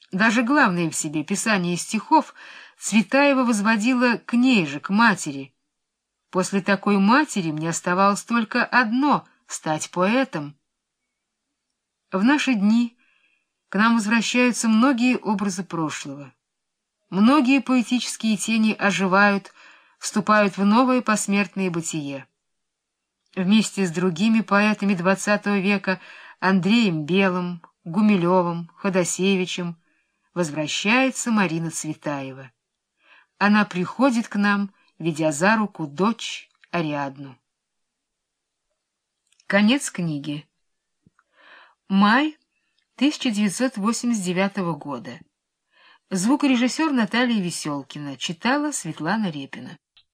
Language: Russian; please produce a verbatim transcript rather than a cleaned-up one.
Даже главное в себе писание стихов Цветаева возводила к ней же, к матери. После такой матери мне оставалось только одно — стать поэтом. В наши дни к нам возвращаются многие образы прошлого. Многие поэтические тени оживают, вступают в новое посмертное бытие. Вместе с другими поэтами двадцатого века Андреем Белым, Гумилевым, Ходосевичем возвращается Марина Цветаева. Она приходит к нам, ведя за руку дочь Ариадну. Конец книги. Май тысяча девятьсот восемьдесят девятого года. Звукорежиссер Наталья Веселкина. Читала Светлана Репина.